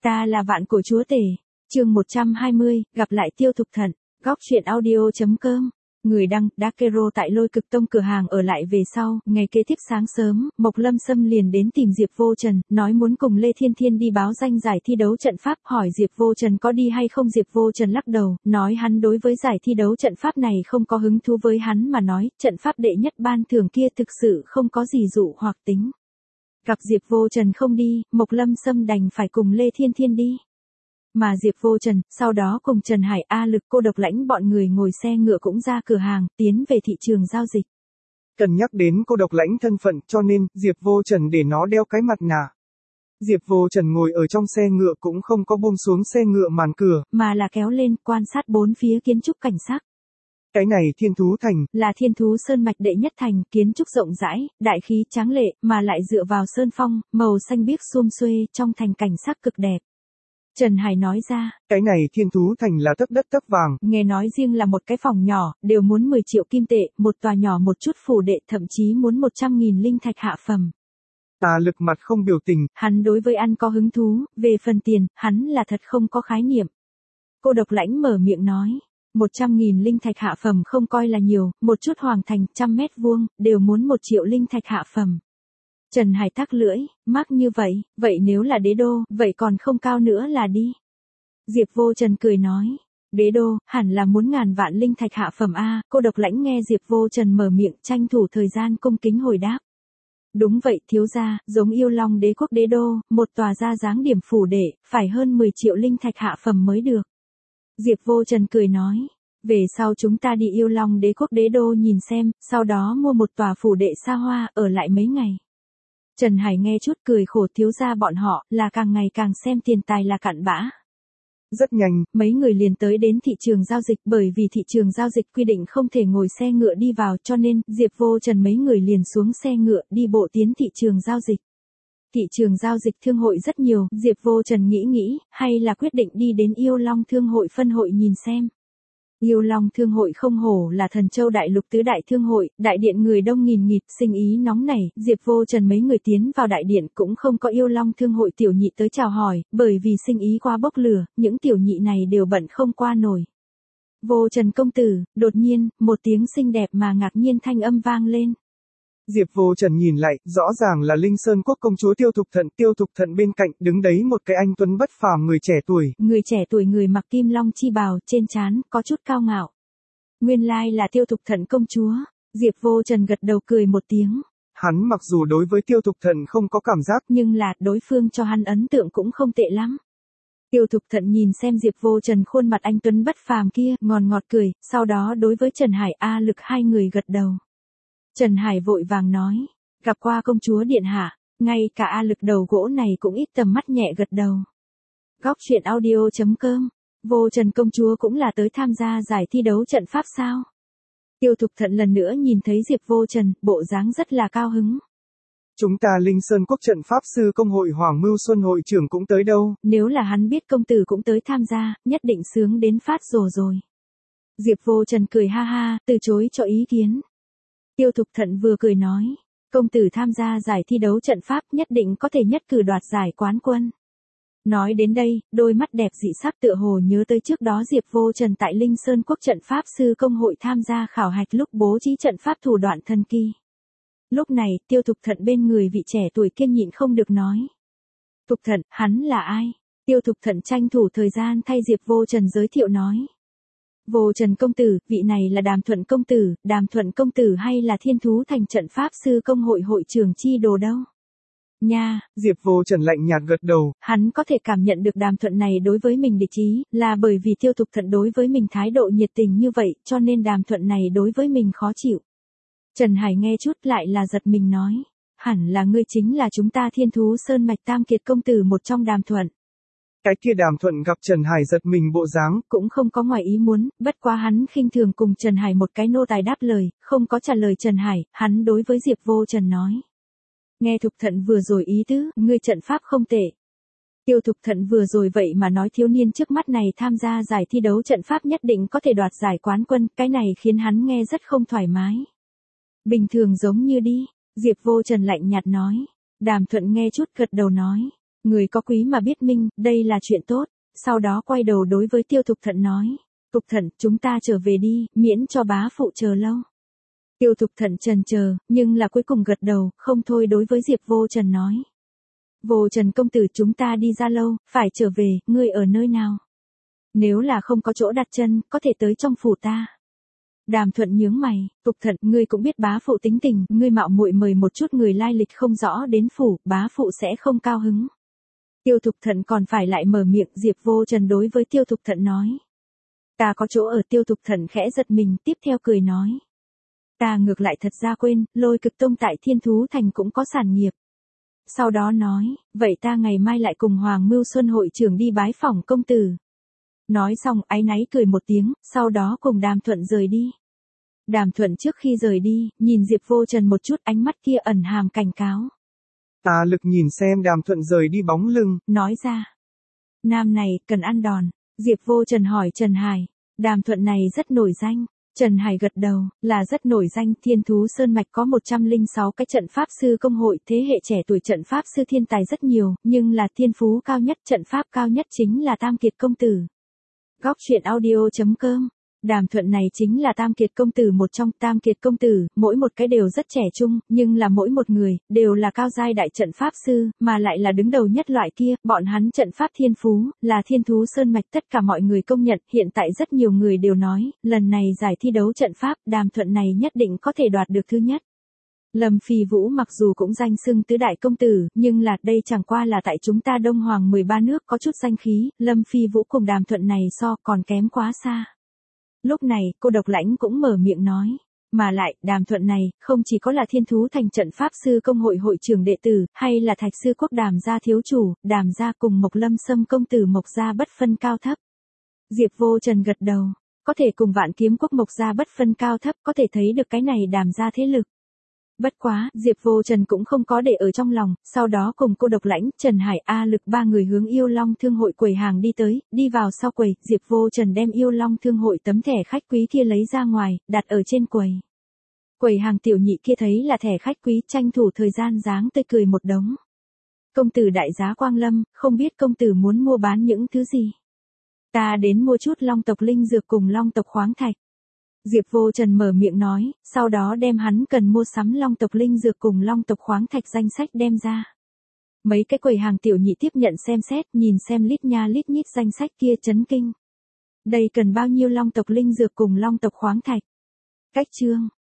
Ta là vạn cổ chúa tể. Chương 120, gặp lại Tiêu Thục Thận. Góc truyện audio.com. Người đăng, Dakero tại Lôi Cực Tông cửa hàng ở lại về sau, ngày kế tiếp sáng sớm, Mộc Lâm Sâm liền đến tìm Diệp Vô Trần, nói muốn cùng Lê Thiên Thiên đi báo danh giải thi đấu trận pháp, hỏi Diệp Vô Trần có đi hay không. Diệp Vô Trần lắc đầu, nói hắn đối với giải thi đấu trận pháp này không có hứng thú. Với hắn mà nói, trận pháp đệ nhất ban thưởng kia thực sự không có gì dụ hoặc tính. Gặp Diệp Vô Trần không đi, Mộc Lâm Sâm đành phải cùng Lê Thiên Thiên đi. Mà Diệp Vô Trần, sau đó cùng Trần Hải, A Lực, Cô Độc Lãnh bọn người ngồi xe ngựa cũng ra cửa hàng, tiến về thị trường giao dịch. Cần nhắc đến Cô Độc Lãnh thân phận cho nên, Diệp Vô Trần để nó đeo cái mặt nạ. Diệp Vô Trần ngồi ở trong xe ngựa cũng không có buông xuống xe ngựa màn cửa, mà là kéo lên quan sát bốn phía kiến trúc cảnh sắc. Cái này Thiên Thú Thành, là Thiên Thú Sơn mạch đệ nhất thành, kiến trúc rộng rãi, đại khí tráng lệ, mà lại dựa vào sơn phong, màu xanh biếc sum xuê, trong thành cảnh sắc cực đẹp. Trần Hải nói ra, cái này Thiên Thú Thành là tấc đất tấc vàng. Nghe nói riêng là một cái phòng nhỏ, đều muốn 10 triệu kim tệ, một tòa nhỏ một chút phủ đệ thậm chí muốn 100.000 linh thạch hạ phẩm. A Lực mặt không biểu tình, hắn đối với ăn có hứng thú, về phần tiền, hắn là thật không có khái niệm. Cô Độc Lãnh mở miệng nói, 100.000 linh thạch hạ phẩm không coi là nhiều, một chút hoàng thành 100 mét vuông, đều muốn 1 triệu linh thạch hạ phẩm. Trần Hải thắc lưỡi, mắc như vậy nếu là đế đô, vậy còn không cao nữa là đi. Diệp Vô Trần cười nói, đế đô, hẳn là muốn ngàn vạn linh thạch hạ phẩm a. Cô Độc Lãnh nghe Diệp Vô Trần mở miệng, tranh thủ thời gian cung kính hồi đáp. Đúng vậy thiếu gia, giống Yêu Long đế quốc đế đô, một tòa ra dáng điểm phủ đệ, phải hơn 10 triệu linh thạch hạ phẩm mới được. Diệp Vô Trần cười nói, về sau chúng ta đi Yêu Long đế quốc đế đô nhìn xem, sau đó mua một tòa phủ đệ xa hoa, ở lại mấy ngày. Trần Hải nghe chút cười khổ, thiếu gia bọn họ, là càng ngày càng xem tiền tài là cặn bã. Rất nhanh, mấy người liền tới đến thị trường giao dịch, bởi vì thị trường giao dịch quy định không thể ngồi xe ngựa đi vào, cho nên, Diệp Vô Trần mấy người liền xuống xe ngựa, đi bộ tiến thị trường giao dịch. Thị trường giao dịch thương hội rất nhiều, Diệp Vô Trần nghĩ, hay là quyết định đi đến Yêu Long thương hội phân hội nhìn xem. Yêu Long thương hội không hổ là Thần Châu đại lục tứ đại thương hội, đại điện người đông nghìn nghịt, sinh ý nóng nảy. Diệp Vô Trần mấy người tiến vào đại điện cũng không có Yêu Long thương hội tiểu nhị tới chào hỏi, bởi vì sinh ý quá bốc lửa, những tiểu nhị này đều bận không qua nổi. Vô Trần công tử, đột nhiên, một tiếng xinh đẹp mà ngạc nhiên thanh âm vang lên. Diệp Vô Trần nhìn lại, rõ ràng là Linh Sơn quốc công chúa Tiêu Thục Thận bên cạnh, đứng đấy một cái anh tuấn bất phàm người trẻ tuổi. Người trẻ tuổi người mặc kim long chi bào, trên trán, có chút cao ngạo. Nguyên lai là Tiêu Thục Thận công chúa. Diệp Vô Trần gật đầu cười một tiếng. Hắn mặc dù đối với Tiêu Thục Thận không có cảm giác, nhưng là, đối phương cho hắn ấn tượng cũng không tệ lắm. Tiêu Thục Thận nhìn xem Diệp Vô Trần khuôn mặt anh tuấn bất phàm kia, ngọt cười, sau đó đối với Trần Hải, A Lực hai người gật đầu. Trần Hải vội vàng nói, gặp qua công chúa điện hạ, ngay cả A Lực đầu gỗ này cũng ít tầm mắt nhẹ gật đầu. Góc truyện audio.com, Vô Trần công chúa cũng là tới tham gia giải thi đấu trận pháp sao? Tiêu Thục Thận lần nữa nhìn thấy Diệp Vô Trần, bộ dáng rất là cao hứng. Chúng ta Linh Sơn quốc trận pháp sư công hội Hoàng Mưu Xuân hội trưởng cũng tới đâu. Nếu là hắn biết công tử cũng tới tham gia, nhất định sướng đến phát rồ rồi. Diệp Vô Trần cười ha ha, từ chối cho ý kiến. Tiêu Thục Thận vừa cười nói, công tử tham gia giải thi đấu trận pháp nhất định có thể nhất cử đoạt giải quán quân. Nói đến đây, đôi mắt đẹp dị sắc tựa hồ nhớ tới trước đó Diệp Vô Trần tại Linh Sơn quốc trận pháp sư công hội tham gia khảo hạch lúc bố trí trận pháp thủ đoạn thần kỳ. Lúc này, Tiêu Thục Thận bên người vị trẻ tuổi kiên nhịn không được nói. Thục Thận, hắn là ai? Tiêu Thục Thận tranh thủ thời gian thay Diệp Vô Trần giới thiệu nói. Vô Trần công tử, vị này là Đàm Thuận công tử hay là Thiên Thú Thành trận pháp sư công hội hội trưởng chi đồ đâu? Nha, Diệp Vô Trần lạnh nhạt gật đầu. Hắn có thể cảm nhận được Đàm Thuận này đối với mình địch ý, là bởi vì Tiêu Thục Thận đối với mình thái độ nhiệt tình như vậy, cho nên Đàm Thuận này đối với mình khó chịu. Trần Hải nghe chút lại là giật mình nói, hẳn là ngươi chính là chúng ta Thiên Thú Sơn mạch tam kiệt công tử một trong Đàm Thuận. Cái kia Đàm Thuận gặp Trần Hải giật mình bộ dáng, cũng không có ngoài ý muốn, bất quá hắn khinh thường cùng Trần Hải một cái nô tài đáp lời, không có trả lời Trần Hải, hắn đối với Diệp Vô Trần nói. Nghe Thục Thận vừa rồi ý tứ, ngươi trận pháp không tệ. Tiêu Thục Thận vừa rồi vậy mà nói thiếu niên trước mắt này tham gia giải thi đấu trận pháp nhất định có thể đoạt giải quán quân, cái này khiến hắn nghe rất không thoải mái. Bình thường giống như đi, Diệp Vô Trần lạnh nhạt nói. Đàm Thuận nghe chút gật đầu nói. Người có quý mà biết minh, đây là chuyện tốt. Sau đó quay đầu đối với Tiêu Thục Thận nói. Thục Thận, chúng ta trở về đi, miễn cho bá phụ chờ lâu. Tiêu Thục Thận chần chờ, nhưng là cuối cùng gật đầu, không thôi đối với Diệp Vô Trần nói. Vô Trần công tử, chúng ta đi ra lâu, phải trở về, ngươi ở nơi nào? Nếu là không có chỗ đặt chân, có thể tới trong phủ ta. Đàm Thuận nhướng mày, Thục Thận, ngươi cũng biết bá phụ tính tình, ngươi mạo muội mời một chút người lai lịch không rõ đến phủ, bá phụ sẽ không cao hứng. Tiêu Thục Thận còn phải lại mở miệng. Diệp Vô Trần đối với Tiêu Thục Thận nói. Ta có chỗ ở. Tiêu Thục Thận khẽ giật mình, tiếp theo cười nói. Ta ngược lại thật ra quên, Lôi Cực Tông tại Thiên Thú Thành cũng có sản nghiệp. Sau đó nói, vậy ta ngày mai lại cùng Hoàng Mưu Xuân hội trưởng đi bái phỏng công tử. Nói xong áy náy cười một tiếng, sau đó cùng Đàm Thuận rời đi. Đàm Thuận trước khi rời đi, nhìn Diệp Vô Trần một chút, ánh mắt kia ẩn hàm cảnh cáo. Tà Lực nhìn xem Đàm Thuận rời đi bóng lưng, nói ra. Nam này, cần ăn đòn. Diệp Vô Trần hỏi Trần Hải. Đàm Thuận này rất nổi danh. Trần Hải gật đầu, là rất nổi danh. Thiên Thú Sơn Mạch có 106 cái trận pháp sư công hội, thế hệ trẻ tuổi trận pháp sư thiên tài rất nhiều, nhưng là thiên phú cao nhất, trận pháp cao nhất chính là Tam Kiệt công tử. Góc truyện audio.com. Đàm Thuận này chính là Tam Kiệt công tử một trong. Tam Kiệt công tử, mỗi một cái đều rất trẻ trung, nhưng là mỗi một người, đều là cao giai đại trận pháp sư, mà lại là đứng đầu nhất loại kia. Bọn hắn trận pháp thiên phú, là Thiên Thú Sơn Mạch tất cả mọi người công nhận. Hiện tại rất nhiều người đều nói, lần này giải thi đấu trận pháp, Đàm Thuận này nhất định có thể đoạt được thứ nhất. Lâm Phi Vũ mặc dù cũng danh xưng tứ đại công tử, nhưng là đây chẳng qua là tại chúng ta Đông Hoàng 13 nước có chút danh khí, Lâm Phi Vũ cùng Đàm Thuận này so còn kém quá xa. Lúc này, cô Độc Lãnh cũng mở miệng nói. Mà lại, Đàm Thuận này, không chỉ có là Thiên Thú Thành trận pháp sư công hội hội trưởng đệ tử, hay là Thạch sư quốc Đàm gia thiếu chủ, Đàm gia cùng Mộc Lâm Sâm công tử Mộc gia bất phân cao thấp. Diệp Vô Trần gật đầu, có thể cùng Vạn Kiếm quốc Mộc gia bất phân cao thấp, có thể thấy được cái này Đàm gia thế lực. Bất quá, Diệp Vô Trần cũng không có để ở trong lòng, sau đó cùng cô Độc Lãnh, Trần Hải, A Lực ba người hướng Yêu Long Thương hội quầy hàng đi tới, đi vào sau quầy, Diệp Vô Trần đem Yêu Long Thương hội tấm thẻ khách quý kia lấy ra ngoài, đặt ở trên quầy. Quầy hàng tiểu nhị kia thấy là thẻ khách quý, tranh thủ thời gian dáng tươi cười một đống. Công tử đại giá Quang Lâm, không biết công tử muốn mua bán những thứ gì? Ta đến mua chút Long tộc linh dược cùng Long tộc khoáng thạch. Diệp Vô Trần mở miệng nói, sau đó đem hắn cần mua sắm Long tộc linh dược cùng Long tộc khoáng thạch danh sách đem ra. Mấy cái quầy hàng tiểu nhị tiếp nhận xem xét, nhìn xem lít nha lít nhít danh sách kia chấn kinh. Đây cần bao nhiêu Long tộc linh dược cùng Long tộc khoáng thạch? Cách chương